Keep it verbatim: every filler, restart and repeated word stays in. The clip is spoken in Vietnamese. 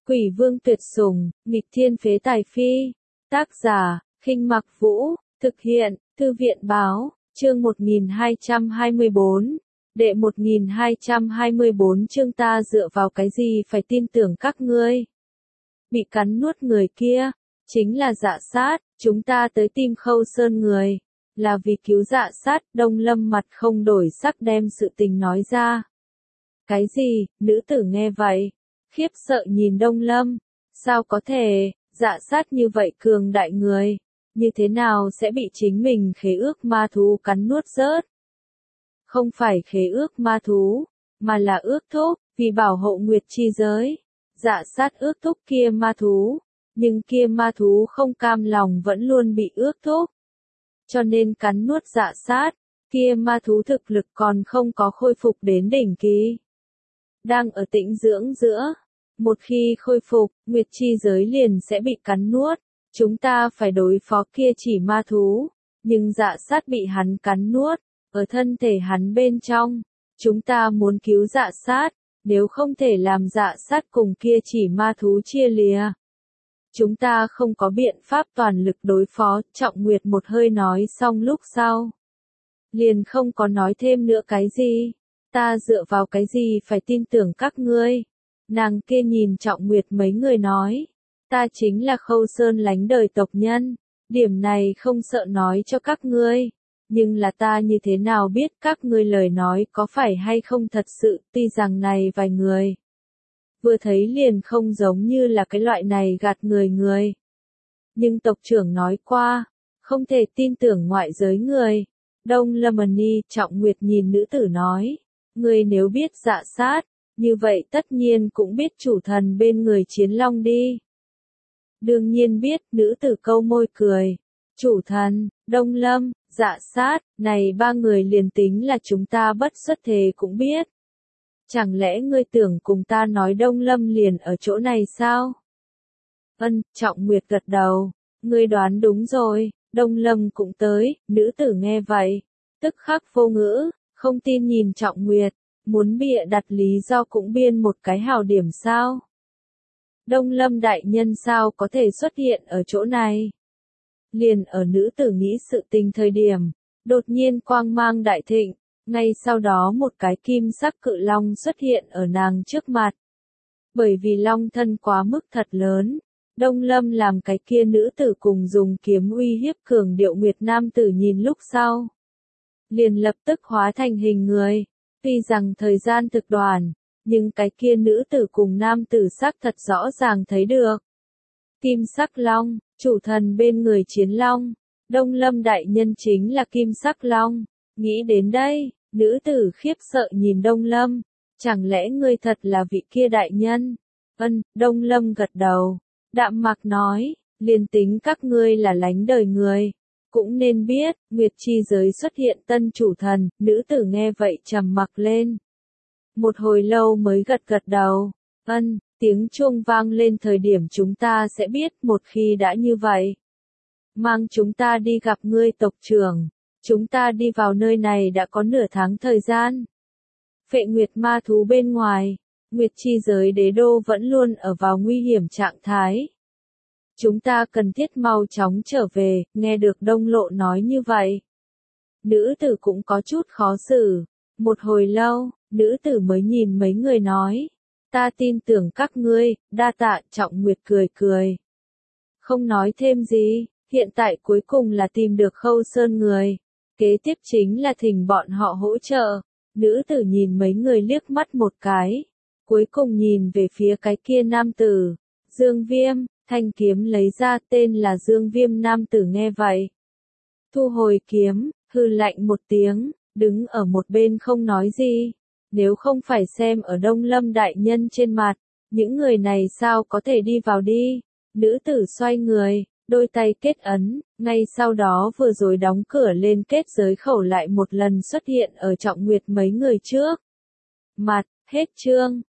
Quỷ vương tuyệt sủng, nghịch thiên phế tài phi. Tác giả, Khinh Mặc Vũ, thực hiện, Thư viện báo, chương một nghìn hai trăm hai mươi bốn. Đệ một nghìn hai trăm hai mươi bốn chương ta dựa vào cái gì phải tin tưởng các ngươi. Bị cắn nuốt người kia, chính là Dạ Sát, chúng ta tới tìm Khâu Sơn người, là vì cứu Dạ Sát. Đông Lâm mặt không đổi sắc đem sự tình nói ra. Cái gì? Nữ tử nghe vậy, khiếp sợ nhìn Đông Lâm, sao có thể, Dạ Sát như vậy cường đại người, như thế nào sẽ bị chính mình khế ước ma thú cắn nuốt rớt? Không phải khế ước ma thú, mà là ước thúc, vì bảo hộ Nguyệt chi giới. Dạ Sát ước thúc kia ma thú, nhưng kia ma thú không cam lòng vẫn luôn bị ước thúc. Cho nên cắn nuốt Dạ Sát, kia ma thú thực lực còn không có khôi phục đến đỉnh kỳ. Đang ở tĩnh dưỡng giữa, một khi khôi phục, Nguyệt chi giới liền sẽ bị cắn nuốt. Chúng ta phải đối phó kia chỉ ma thú, nhưng Dạ Sát bị hắn cắn nuốt, ở thân thể hắn bên trong. Chúng ta muốn cứu Dạ Sát, nếu không thể làm Dạ Sát cùng kia chỉ ma thú chia lìa. Chúng ta không có biện pháp toàn lực đối phó. Trọng Nguyệt một hơi nói xong lúc sau, liền không có nói thêm nữa cái gì. Ta dựa vào cái gì phải tin tưởng các ngươi? Nàng kia nhìn Trọng Nguyệt mấy người nói, ta chính là Khâu Sơn lánh đời tộc nhân, điểm này không sợ nói cho các ngươi, nhưng là ta như thế nào biết các ngươi lời nói có phải hay không thật sự. Tuy rằng này vài người vừa thấy liền không giống như là cái loại này gạt người người, nhưng tộc trưởng nói qua, không thể tin tưởng ngoại giới người. Đông Lâm Ni, Trọng Nguyệt nhìn nữ tử nói, ngươi nếu biết Dạ Sát, như vậy tất nhiên cũng biết chủ thần bên người Chiến Long đi. Đương nhiên biết, nữ tử câu môi cười. Chủ thần, Đông Lâm, Dạ Sát, này ba người liền tính là chúng ta bất xuất thế cũng biết. Chẳng lẽ ngươi tưởng cùng ta nói Đông Lâm liền ở chỗ này sao? Ân, Trọng Nguyệt gật đầu, ngươi đoán đúng rồi, Đông Lâm cũng tới. Nữ tử nghe vậy, tức khắc vô ngữ, không tin nhìn Trọng Nguyệt, muốn bịa đặt lý do cũng biên một cái hào điểm sao? Đông Lâm đại nhân sao có thể xuất hiện ở chỗ này? Liền ở nữ tử nghĩ sự tình thời điểm, đột nhiên quang mang đại thịnh, ngay sau đó một cái kim sắc cự long xuất hiện ở nàng trước mặt. Bởi vì long thân quá mức thật lớn, Đông Lâm làm cái kia nữ tử cùng dùng kiếm uy hiếp cường điệu Nguyệt nam tử nhìn lúc sau, liền lập tức hóa thành hình người. Tuy rằng thời gian thực đoàn, nhưng cái kia nữ tử cùng nam tử sắc thật rõ ràng thấy được. Kim sắc long, chủ thần bên người Chiến Long, Đông Lâm đại nhân chính là kim sắc long. Nghĩ đến đây, nữ tử khiếp sợ nhìn Đông Lâm, chẳng lẽ ngươi thật là vị kia đại nhân? Ân, Đông Lâm gật đầu, đạm mạc nói, liền tính các ngươi là lánh đời người, cũng nên biết, Nguyệt chi giới xuất hiện tân chủ thần. Nữ tử nghe vậy trầm mặc lên. Một hồi lâu mới gật gật đầu. Ân, tiếng chuông vang lên thời điểm chúng ta sẽ biết. Một khi đã như vậy, mang chúng ta đi gặp ngươi tộc trưởng. Chúng ta đi vào nơi này đã có nửa tháng thời gian. Phệ Nguyệt ma thú bên ngoài, Nguyệt chi giới đế đô vẫn luôn ở vào nguy hiểm trạng thái. Chúng ta cần thiết mau chóng trở về. Nghe được Đông Lộ nói như vậy, nữ tử cũng có chút khó xử. Một hồi lâu, nữ tử mới nhìn mấy người nói, ta tin tưởng các ngươi. Đa tạ. Trọng Nguyệt cười cười, không nói thêm gì. Hiện tại cuối cùng là tìm được Khâu Sơn người, kế tiếp chính là thỉnh bọn họ hỗ trợ. Nữ tử nhìn mấy người liếc mắt một cái, cuối cùng nhìn về phía cái kia nam tử, Dương Viêm. Thanh kiếm lấy ra, tên là Dương Viêm. Nam tử nghe vậy, thu hồi kiếm, hừ lạnh một tiếng, đứng ở một bên không nói gì. Nếu không phải xem ở Đông Lâm đại nhân trên mặt, những người này sao có thể đi vào đi? Nữ tử xoay người, đôi tay kết ấn, ngay sau đó vừa rồi đóng cửa lên kết giới khẩu lại một lần xuất hiện ở Trọng Nguyệt mấy người trước mặt. Hết chương.